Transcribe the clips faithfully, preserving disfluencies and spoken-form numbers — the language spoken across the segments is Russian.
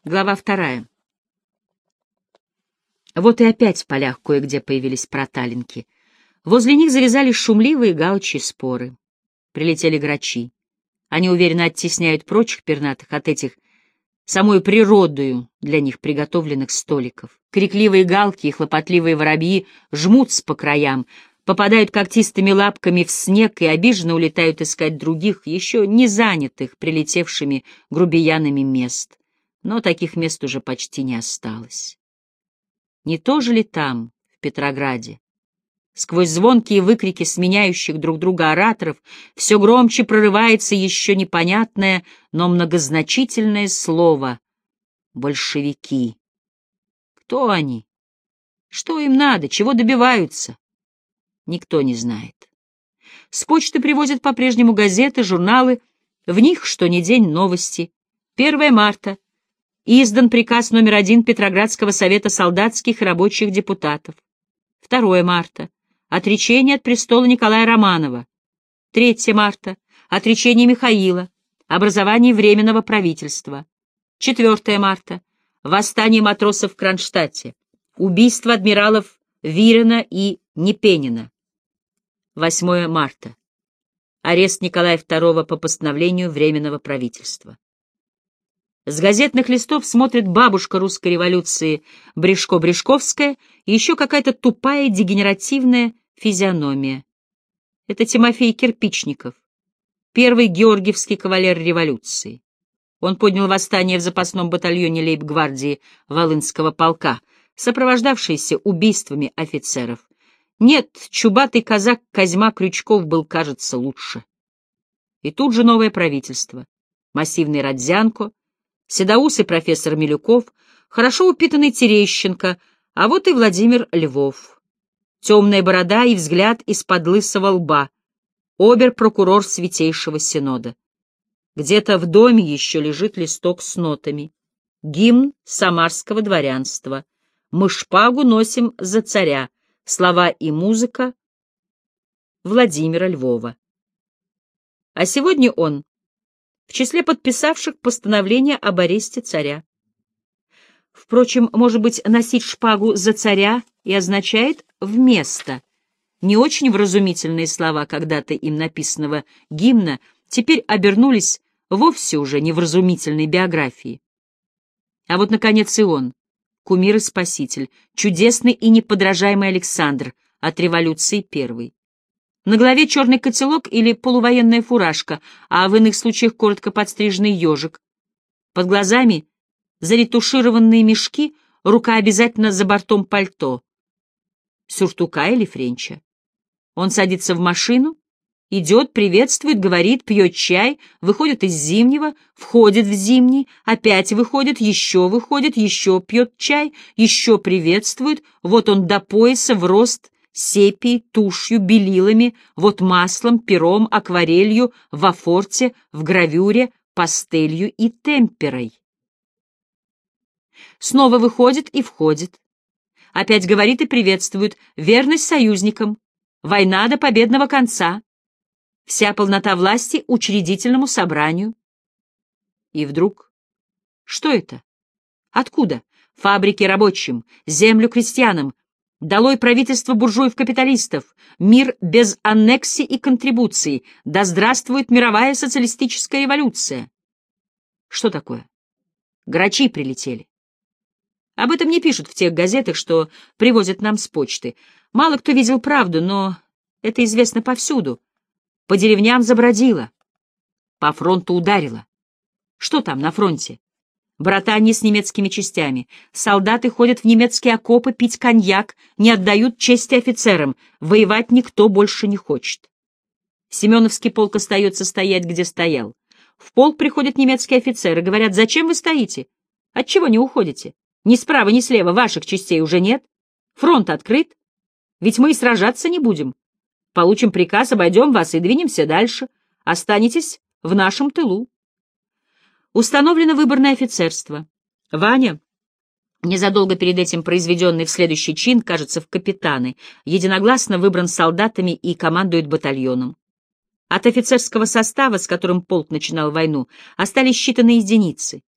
Глава вторая. Вот и опять в полях кое-где появились проталинки. Возле них завязались шумливые галчьи споры. Прилетели грачи. Они уверенно оттесняют прочих пернатых от этих самой природою для них приготовленных столиков. Крикливые галки и хлопотливые воробьи жмутся по краям, попадают когтистыми лапками в снег и обиженно улетают искать других, еще не занятых прилетевшими грубиянами мест. Но таких мест уже почти не осталось. Не то же ли там, в Петрограде? Сквозь звонкие выкрики сменяющих друг друга ораторов все громче прорывается еще непонятное, но многозначительное слово — большевики. Кто они? Что им надо? Чего добиваются? Никто не знает. С почты привозят по-прежнему газеты, журналы, в них что ни день новости. первое марта. Издан приказ номер один Петроградского совета солдатских и рабочих депутатов. второе марта. Отречение от престола Николая Романова. третье марта. Отречение Михаила. Образование Временного правительства. четвёртое марта. Восстание матросов в Кронштадте. Убийство адмиралов Вирена и Непенина. восьмое марта. Арест Николая второго по постановлению Временного правительства. С газетных листов смотрит бабушка русской революции Брешко-Брешковская и еще какая-то тупая дегенеративная физиономия. Это Тимофей Кирпичников, первый георгиевский кавалер революции. Он поднял восстание в запасном батальоне лейб-гвардии Волынского полка, сопровождавшееся убийствами офицеров. Нет, чубатый казак Козьма Крючков был, кажется, лучше. И тут же новое правительство. Массивный Родзянко, седоусый профессор Милюков, хорошо упитанный Терещенко, а вот и Владимир Львов. Темная борода и взгляд из-под лысого лба, обер-прокурор Святейшего Синода. Где-то в доме еще лежит листок с нотами. Гимн самарского дворянства. Мы шпагу носим за царя. Слова и музыка Владимира Львова. А сегодня он в числе подписавших постановление об аресте царя. Впрочем, может быть, носить шпагу за царя и означает «вместо». Не очень вразумительные слова когда-то им написанного гимна теперь обернулись вовсе уже невразумительной биографией. А вот, наконец, и он, кумир и спаситель, чудесный и неподражаемый Александр от революции первой. На голове черный котелок или полувоенная фуражка, а в иных случаях коротко подстриженный ежик. Под глазами заретушированные мешки, рука обязательно за бортом пальто. Сюртука или френча. Он садится в машину, идет, приветствует, говорит, пьет чай, выходит из зимнего, входит в зимний, опять выходит, еще выходит, еще пьет чай, еще приветствует, вот он до пояса в рост, сепией, тушью, белилами, вот маслом, пером, акварелью, в афорте, в гравюре, пастелью и темперой. Снова выходит и входит. Опять говорит и приветствует. Верность союзникам. Война до победного конца. Вся полнота власти учредительному собранию. И вдруг... Что это? Откуда? Фабрики рабочим, землю крестьянам. Долой правительство буржуев-капиталистов, мир без аннексий и контрибуций, да здравствует мировая социалистическая революция. Что такое? Грачи прилетели. Об этом не пишут в тех газетах, что привозят нам с почты. Мало кто видел правду, но это известно повсюду. По деревням забродило, по фронту ударило. Что там на фронте? Братанье с немецкими частями. Солдаты ходят в немецкие окопы пить коньяк, не отдают чести офицерам. Воевать никто больше не хочет. Семеновский полк остается стоять, где стоял. В полк приходят немецкие офицеры, говорят: «Зачем вы стоите? Отчего не уходите? Ни справа, ни слева ваших частей уже нет. Фронт открыт. Ведь мы и сражаться не будем. Получим приказ, обойдем вас и двинемся дальше. Останетесь в нашем тылу». Установлено выборное офицерство. Ваня, незадолго перед этим произведенный в следующий чин, кажется, в капитаны, единогласно выбран солдатами и командует батальоном. От офицерского состава, с которым полк начинал войну, остались считанные единицы.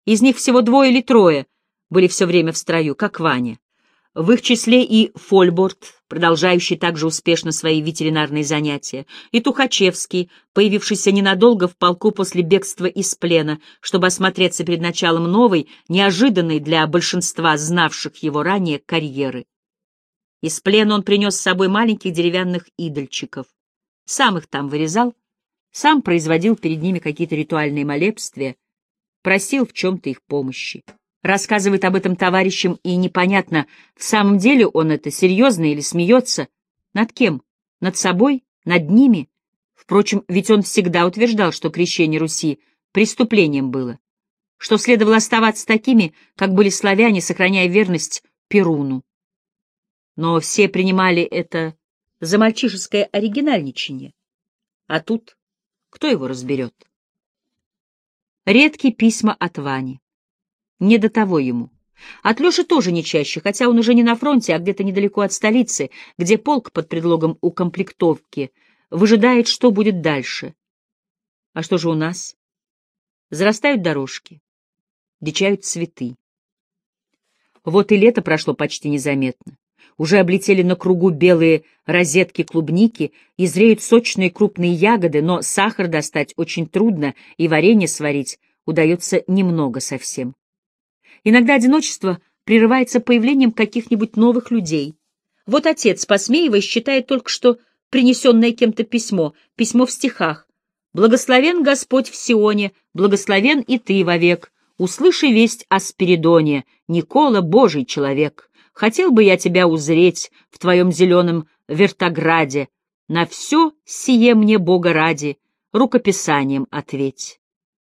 Из них всего двое или трое были все время в строю, как Ваня. В их числе и Фольборд, продолжающий также успешно свои ветеринарные занятия, и Тухачевский, появившийся ненадолго в полку после бегства из плена, чтобы осмотреться перед началом новой, неожиданной для большинства знавших его ранее карьеры. Из плена он принес с собой маленьких деревянных идольчиков. Сам их там вырезал, сам производил перед ними какие-то ритуальные молебствия, просил в чем-то их помощи. Рассказывает об этом товарищам, и непонятно, в самом деле он это серьезно или смеется. Над кем? Над собой? Над ними? Впрочем, ведь он всегда утверждал, что крещение Руси преступлением было, что следовало оставаться такими, как были славяне, сохраняя верность Перуну. Но все принимали это за мальчишеское оригинальничание. А тут кто его разберет? Редкие письма от Вани. Не до того ему. От Леши тоже не чаще, хотя он уже не на фронте, а где-то недалеко от столицы, где полк под предлогом укомплектовки выжидает, что будет дальше. А что же у нас? Зарастают дорожки, дичают цветы. Вот и лето прошло почти незаметно. Уже облетели на кругу белые розетки клубники, и зреют сочные крупные ягоды, но сахар достать очень трудно, и варенье сварить удается немного совсем. Иногда одиночество прерывается появлением каких-нибудь новых людей. Вот отец, посмеиваясь, читает только что принесенное кем-то письмо, письмо в стихах. «Благословен Господь в Сионе, благословен и ты вовек. Услыши весть о Спиридоне, Никола, Божий человек. Хотел бы я тебя узреть в твоем зеленом вертограде. На все сие мне Бога ради, рукописанием ответь».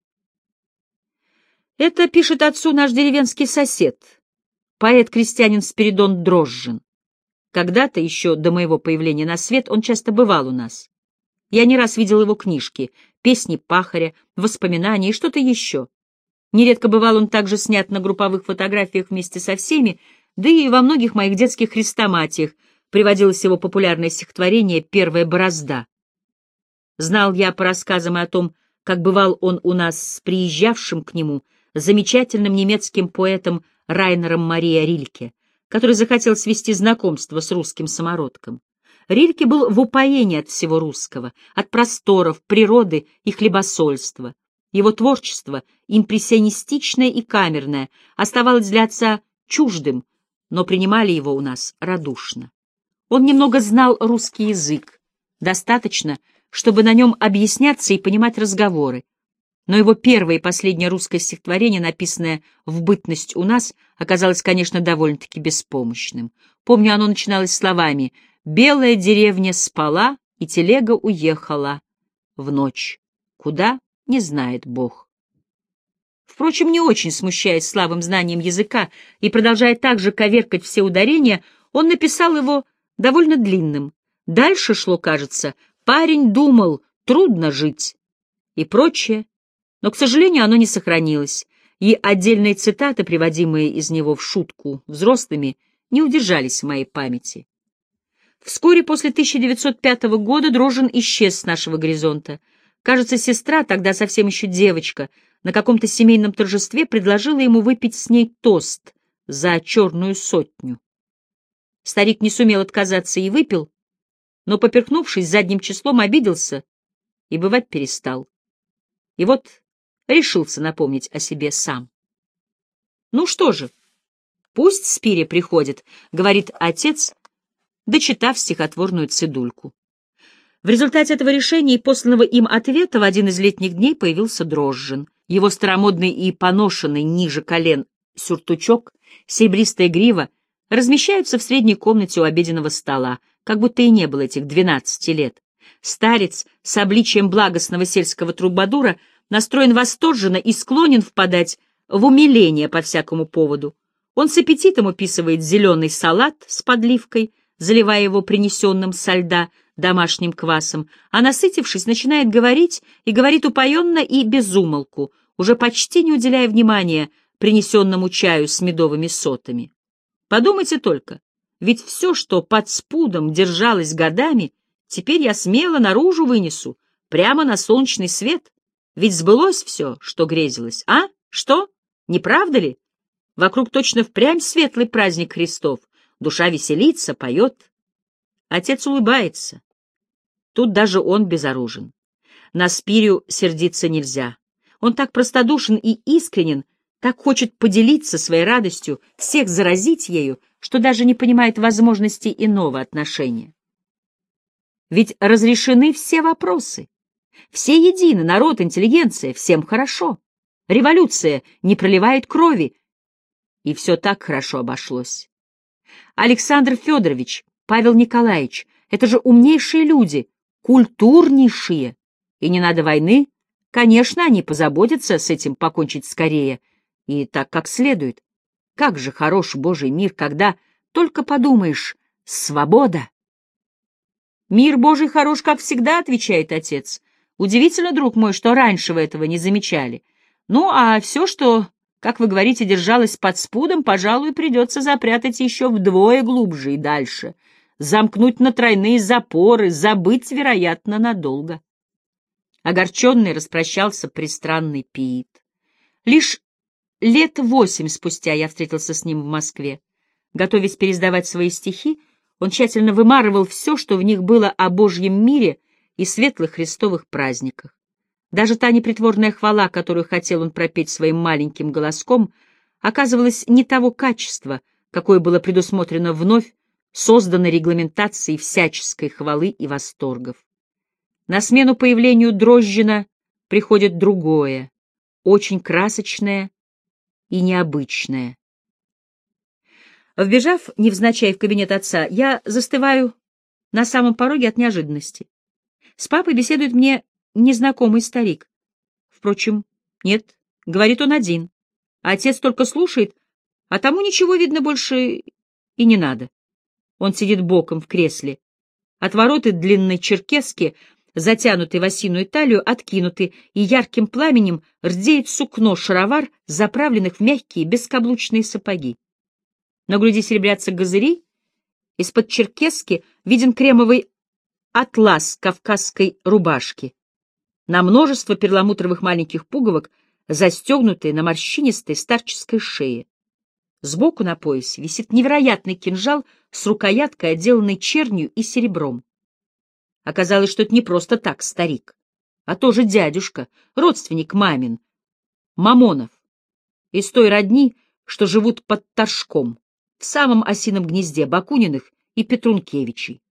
Это пишет отцу наш деревенский сосед, поэт-крестьянин Спиридон Дрожжин. Когда-то, еще до моего появления на свет, он часто бывал у нас. Я не раз видел его книжки, песни пахаря, воспоминания и что-то еще. Нередко бывал он также снят на групповых фотографиях вместе со всеми, да и во многих моих детских хрестоматиях приводилось его популярное стихотворение «Первая борозда». Знал я по рассказам о том, как бывал он у нас с приезжавшим к нему замечательным немецким поэтом Райнером Мария Рильке, который захотел свести знакомство с русским самородком. Рильке был в упоении от всего русского, от просторов, природы и хлебосольства. Его творчество, импрессионистичное и камерное, оставалось для отца чуждым, но принимали его у нас радушно. Он немного знал русский язык, достаточно, чтобы на нем объясняться и понимать разговоры. Но его первое и последнее русское стихотворение, написанное в бытность у нас, оказалось, конечно, довольно-таки беспомощным. Помню, оно начиналось словами «Белая деревня спала, и телега уехала в ночь. Куда? Не знает Бог». Впрочем, не очень смущаясь слабым знанием языка и продолжая также коверкать все ударения, он написал его довольно длинным. Дальше шло, кажется, «Парень думал, трудно жить» и прочее. Но, к сожалению, оно не сохранилось, и отдельные цитаты, приводимые из него в шутку взрослыми, не удержались в моей памяти. Вскоре после тысяча девятьсот пятого года Дрожжин исчез с нашего горизонта. Кажется, сестра, тогда совсем еще девочка, на каком-то семейном торжестве предложила ему выпить с ней тост за черную сотню. Старик не сумел отказаться и выпил, но, поперхнувшись задним числом, обиделся и бывать перестал. И вот решился напомнить о себе сам. «Ну что же, пусть Спири приходит», — говорит отец, дочитав стихотворную цедульку. В результате этого решения и посланного им ответа в один из летних дней появился Дрожжин. Его старомодный и поношенный ниже колен сюртучок, серебристая грива размещаются в средней комнате у обеденного стола, как будто и не было этих двенадцати лет. Старец с обличием благостного сельского трубадура настроен восторженно и склонен впадать в умиление по всякому поводу. Он с аппетитом уписывает зеленый салат с подливкой, заливая его принесенным со льда домашним квасом, а, насытившись, начинает говорить и говорит упоенно и без умолку, уже почти не уделяя внимания принесенному чаю с медовыми сотами. Подумайте только, ведь все, что под спудом держалось годами, теперь я смело наружу вынесу, прямо на солнечный свет. Ведь сбылось все, что грезилось, а? Что? Не правда ли? Вокруг точно впрямь светлый праздник Христов. Душа веселится, поет. Отец улыбается. Тут даже он безоружен. На Спирию сердиться нельзя. Он так простодушен и искренен, так хочет поделиться своей радостью, всех заразить ею, что даже не понимает возможности иного отношения. Ведь разрешены все вопросы. Все едины, народ, интеллигенция, всем хорошо. Революция не проливает крови. И все так хорошо обошлось. Александр Федорович, Павел Николаевич — это же умнейшие люди, культурнейшие. И не надо войны. Конечно, они позаботятся с этим покончить скорее. И так, как следует. Как же хорош Божий мир, когда, только подумаешь, свобода. «Мир Божий хорош, как всегда», — отвечает отец. «Удивительно, друг мой, что раньше вы этого не замечали. Ну, а все, что, как вы говорите, держалось под спудом, пожалуй, придется запрятать еще вдвое глубже и дальше, замкнуть на тройные запоры, забыть, вероятно, надолго». Огорченный распрощался пристранный Пиит. Лишь лет восемь спустя я встретился с ним в Москве. Готовясь пересдавать свои стихи, он тщательно вымарывал все, что в них было о Божьем мире и светлых христовых праздниках. Даже та непритворная хвала, которую хотел он пропеть своим маленьким голоском, оказывалась не того качества, какое было предусмотрено вновь созданной регламентацией всяческой хвалы и восторгов. На смену появлению Дрожжина приходит другое, очень красочное и необычное. Вбежав невзначай в кабинет отца, я застываю на самом пороге от неожиданности. С папой беседует мне незнакомый старик. Впрочем, нет, говорит он один. А отец только слушает, а тому ничего, видно, больше и не надо. Он сидит боком в кресле. Отвороты длинной черкески, затянутый в осиную талию, откинуты, и ярким пламенем рдеет сукно шаровар, заправленных в мягкие бескаблучные сапоги. На груди серебрятся газыри, из-под черкески виден кремовый атлас кавказской рубашки. На множество перламутровых маленьких пуговок, застегнутые на морщинистой старческой шее. Сбоку на поясе висит невероятный кинжал с рукояткой, отделанной чернью и серебром. Оказалось, что это не просто так старик, а тоже дядюшка, родственник мамин, Мамонов, из той родни, что живут под Торжком, в самом осином гнезде Бакуниных и Петрункевичей.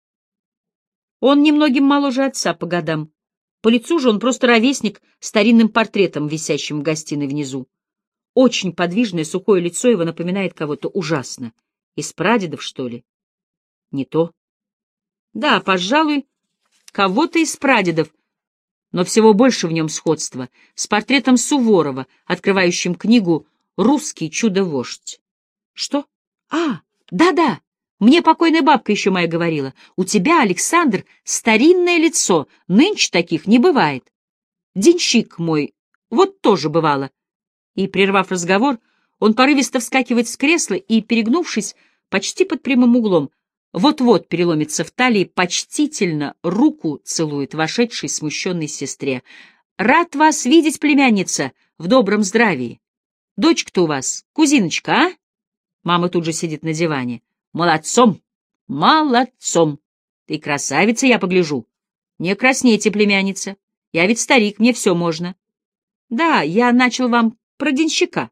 Он немногим моложе отца по годам. По лицу же он просто ровесник старинным портретом, висящим в гостиной внизу. Очень подвижное сухое лицо его напоминает кого-то ужасно. Из прадедов, что ли? Не то. Да, пожалуй, кого-то из прадедов, но всего больше в нем сходства с портретом Суворова, открывающим книгу «Русский чудо-вождь». Что? А, да-да, мне покойная бабка еще моя говорила. У тебя, Александр, старинное лицо, нынче таких не бывает. Денщик мой, вот тоже бывало. И, прервав разговор, он порывисто вскакивает с кресла и, перегнувшись почти под прямым углом, вот-вот переломится в талии, почтительно руку целует вошедшей смущенной сестре. «Рад вас видеть, племянница, в добром здравии. Дочка-то у вас, кузиночка, а?» Мама тут же сидит на диване. «Молодцом! Молодцом! Ты красавица, я погляжу. Не краснейте, племянница. Я ведь старик, мне все можно. Да, я начал вам про денщика».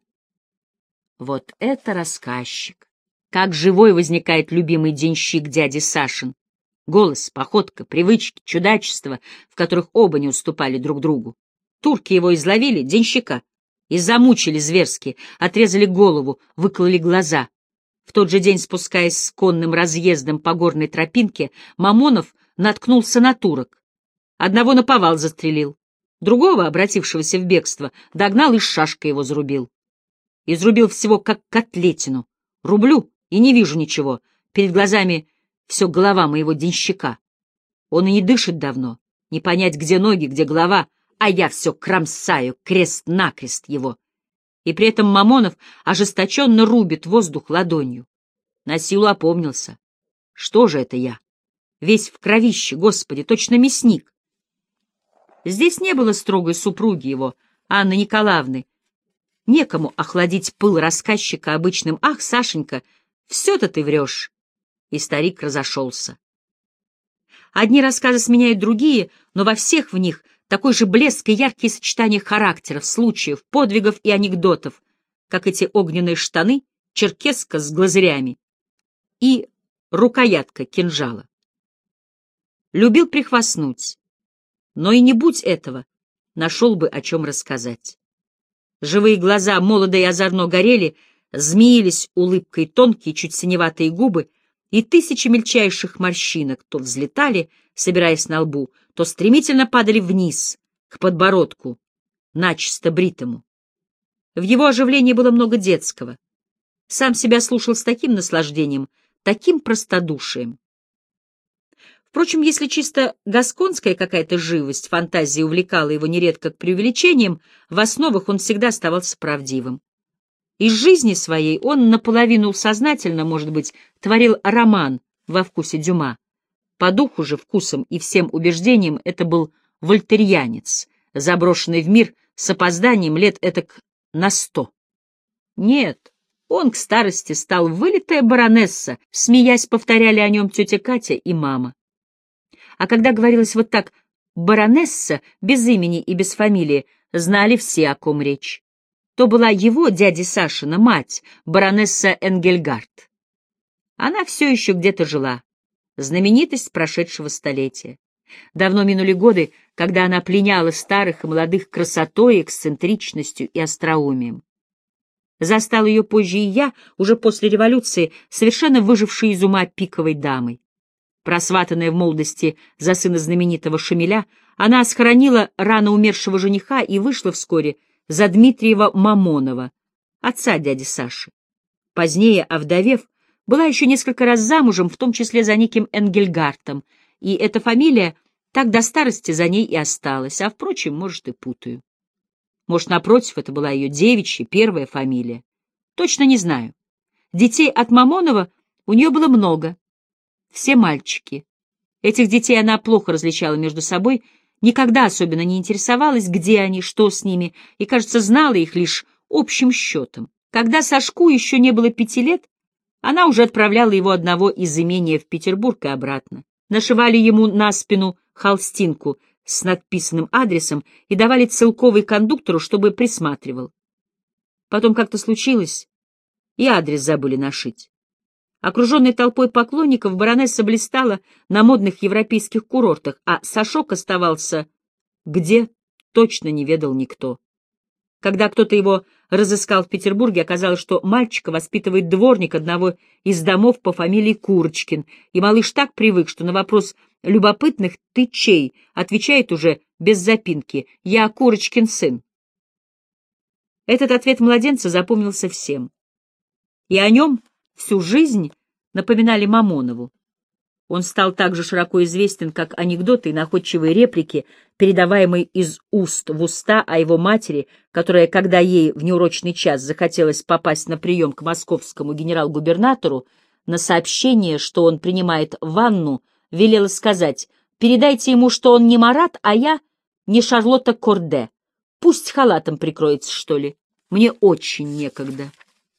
Вот это рассказчик! Как живой возникает любимый денщик дяди Сашин. Голос, походка, привычки, чудачества, в которых оба не уступали друг другу. Турки его изловили, денщика, и замучили зверски, отрезали голову, выкололи глаза. В тот же день, спускаясь с конным разъездом по горной тропинке, Мамонов наткнулся на турок. Одного наповал застрелил, другого, обратившегося в бегство, догнал и шашкой его зарубил. Изрубил всего как котлетину. Рублю и не вижу ничего. Перед глазами все голова моего денщика. Он и не дышит давно, не понять, где ноги, где голова, а я все кромсаю крест-накрест его. И при этом Мамонов ожесточенно рубит воздух ладонью. На силу опомнился. Что же это я? Весь в кровище, Господи, точно мясник. Здесь не было строгой супруги его, Анны Николаевны. некому охладить пыл рассказчика обычным «Ах, Сашенька, все-то ты врешь!» И старик разошелся. Одни рассказы сменяют другие, но во всех в них такой же блеск и яркие сочетания характеров, случаев, подвигов и анекдотов, как эти огненные штаны, черкеска с глазырями и рукоятка кинжала. Любил прихвастнуть, но и не будь этого, нашел бы о чем рассказать. Живые глаза молодо и озорно горели, змеились улыбкой тонкие, чуть синеватые губы, и тысячи мельчайших морщинок то взлетали, собираясь на лбу, то стремительно падали вниз, к подбородку, начисто бритому. В его оживлении было много детского. Сам себя слушал с таким наслаждением, таким простодушием. Впрочем, если чисто гасконская какая-то живость, фантазия увлекала его нередко к преувеличениям, в основах он всегда оставался правдивым. Из жизни своей он наполовину сознательно, может быть, творил роман во вкусе Дюма. По духу же, вкусам и всем убеждениям это был вольтерьянец, заброшенный в мир с опозданием лет этак на сто. Нет, он к старости стал вылитая баронесса, смеясь, повторяли о нем тетя Катя и мама. А когда говорилось вот так «баронесса», без имени и без фамилии, знали все, о ком речь. То была его, дяди Сашина, мать, баронесса Энгельгард. Она все еще где-то жила, знаменитость прошедшего столетия. Давно минули годы, когда она пленяла старых и молодых красотой, эксцентричностью и остроумием. Застал ее позже и я, уже после революции, совершенно выжившей из ума пиковой дамой. Просватанная в молодости за сына знаменитого Шамиля, она схоронила рано умершего жениха и вышла вскоре за Дмитриева Мамонова, отца дяди Саши. Позднее, овдовев, была еще несколько раз замужем, в том числе за неким Энгельгартом, и эта фамилия так до старости за ней и осталась, а, впрочем, может, и путаю. Может, напротив, это была ее девичья, первая фамилия. Точно не знаю. Детей от Мамонова у нее было много. Все мальчики. Этих детей она плохо различала между собой, никогда особенно не интересовалась, где они, что с ними, и, кажется, знала их лишь общим счетом. Когда Сашку еще не было пяти лет, она уже отправляла его одного из имения в Петербург и обратно. Нашивали ему на спину холстинку с надписанным адресом и давали целковый кондуктору, чтобы присматривал. Потом как-то случилось, и адрес забыли нашить. Окруженной толпой поклонников, баронесса блистала на модных европейских курортах, а Сашок оставался где, точно не ведал никто. Когда кто-то его разыскал в Петербурге, оказалось, что мальчика воспитывает дворник одного из домов по фамилии Курочкин, и малыш так привык, что на вопрос любопытных «ты чей?» отвечает уже без запинки «я Курочкин сын». Этот ответ младенца запомнился всем. И о нем всю жизнь напоминали Мамонову. Он стал так же широко известен, как анекдоты и находчивые реплики, передаваемые из уст в уста о его матери, которая, когда ей в неурочный час захотелось попасть на прием к московскому генерал-губернатору, на сообщение, что он принимает ванну, велела сказать: «Передайте ему, что он не Марат, а я не Шарлотта Корде. Пусть халатом прикроется, что ли. Мне очень некогда».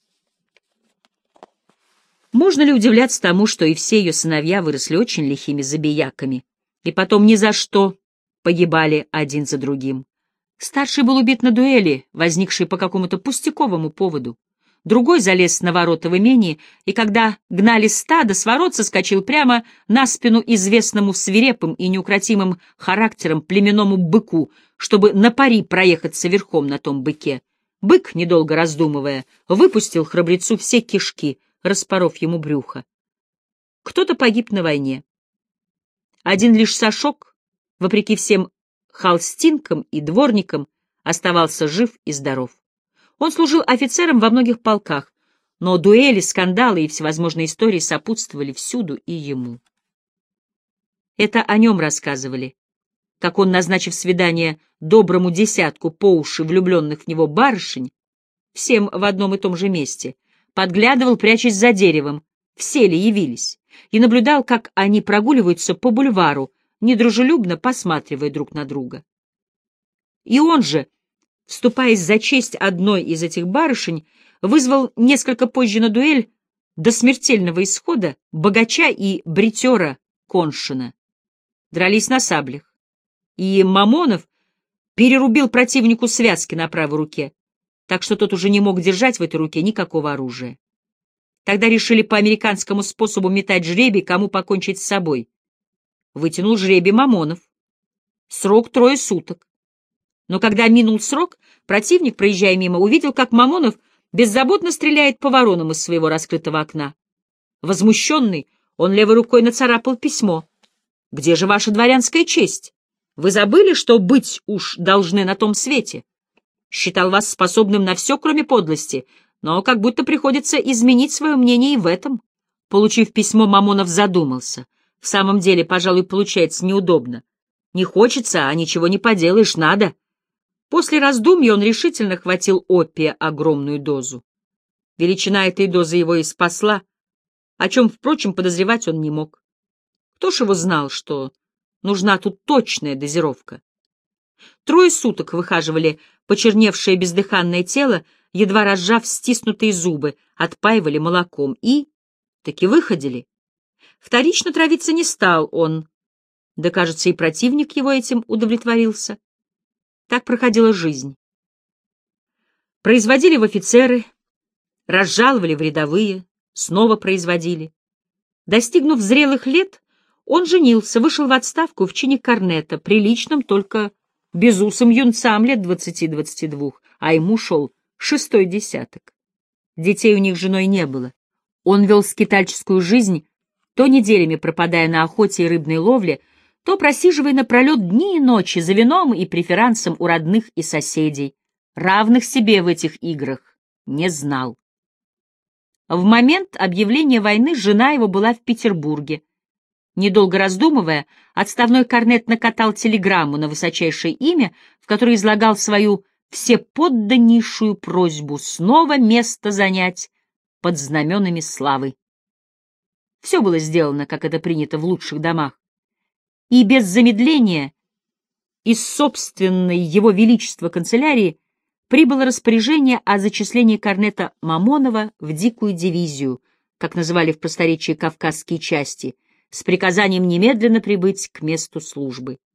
Можно ли удивляться тому, что и все ее сыновья выросли очень лихими забияками, и потом ни за что погибали один за другим? Старший был убит на дуэли, возникшей по какому-то пустяковому поводу. Другой залез на ворота в имении, и когда гнали стадо, с ворот соскочил прямо на спину известному свирепым и неукротимым характером племенному быку, чтобы на пари проехаться верхом на том быке. Бык, недолго раздумывая, выпустил храбрецу все кишки, распоров ему брюхо. Кто-то погиб на войне. Один лишь Сашок, вопреки всем холстинкам и дворникам, оставался жив и здоров. Он служил офицером во многих полках, но дуэли, скандалы и всевозможные истории сопутствовали всюду и ему. Это о нем рассказывали, как он, назначив свидание доброму десятку по уши влюбленных в него барышень, всем в одном и том же месте, подглядывал, прячась за деревом, все ли явились, и наблюдал, как они прогуливаются по бульвару, недружелюбно посматривая друг на друга. И он же, вступаясь за честь одной из этих барышень, вызвал несколько позже на дуэль до смертельного исхода богача и бритера Коншина. Дрались на саблях, и Мамонов перерубил противнику связки на правой руке, так что тот уже не мог держать в этой руке никакого оружия. Тогда решили по американскому способу метать жребий, кому покончить с собой. Вытянул жребий Мамонов. Срок трое суток. Но когда минул срок, противник, проезжая мимо, увидел, как Мамонов беззаботно стреляет по воронам из своего раскрытого окна. Возмущенный, он левой рукой нацарапал письмо. «Где же ваша дворянская честь? Вы забыли, что быть уж должны на том свете? Считал вас способным на все, кроме подлости, но как будто приходится изменить свое мнение и в этом». Получив письмо, Мамонов задумался. В самом деле, пожалуй, получается неудобно. Не хочется, а ничего не поделаешь, надо. После раздумья он решительно хватил опия огромную дозу. Величина этой дозы его и спасла, о чем, впрочем, подозревать он не мог. Кто ж его знал, что нужна тут точная дозировка? Трое суток выхаживали почерневшее бездыханное тело, едва разжав стиснутые зубы, отпаивали молоком и таки выходили. Вторично травиться не стал он, да, кажется, и противник его этим удовлетворился. Так проходила жизнь. Производили в офицеры, разжаловали в рядовые, снова производили. Достигнув зрелых лет, он женился, вышел в отставку в чине корнета, приличным только безусым юнцам лет двадцати-двадцати двух, а ему шел шестой десяток. Детей у них с женой не было. Он вел скитальческую жизнь, то неделями пропадая на охоте и рыбной ловле, то просиживая напролет дни и ночи за вином и преферансом у родных и соседей, равных себе в этих играх не знал. В момент объявления войны жена его была в Петербурге. Недолго раздумывая, отставной корнет накатал телеграмму на высочайшее имя, в которой излагал свою всеподданнейшую просьбу снова место занять под знаменами славы. Все было сделано, как это принято в лучших домах, и без замедления из собственной его величества канцелярии прибыло распоряжение о зачислении корнета Мамонова в дикую дивизию, как называли в просторечии кавказские части, с приказанием немедленно прибыть к месту службы.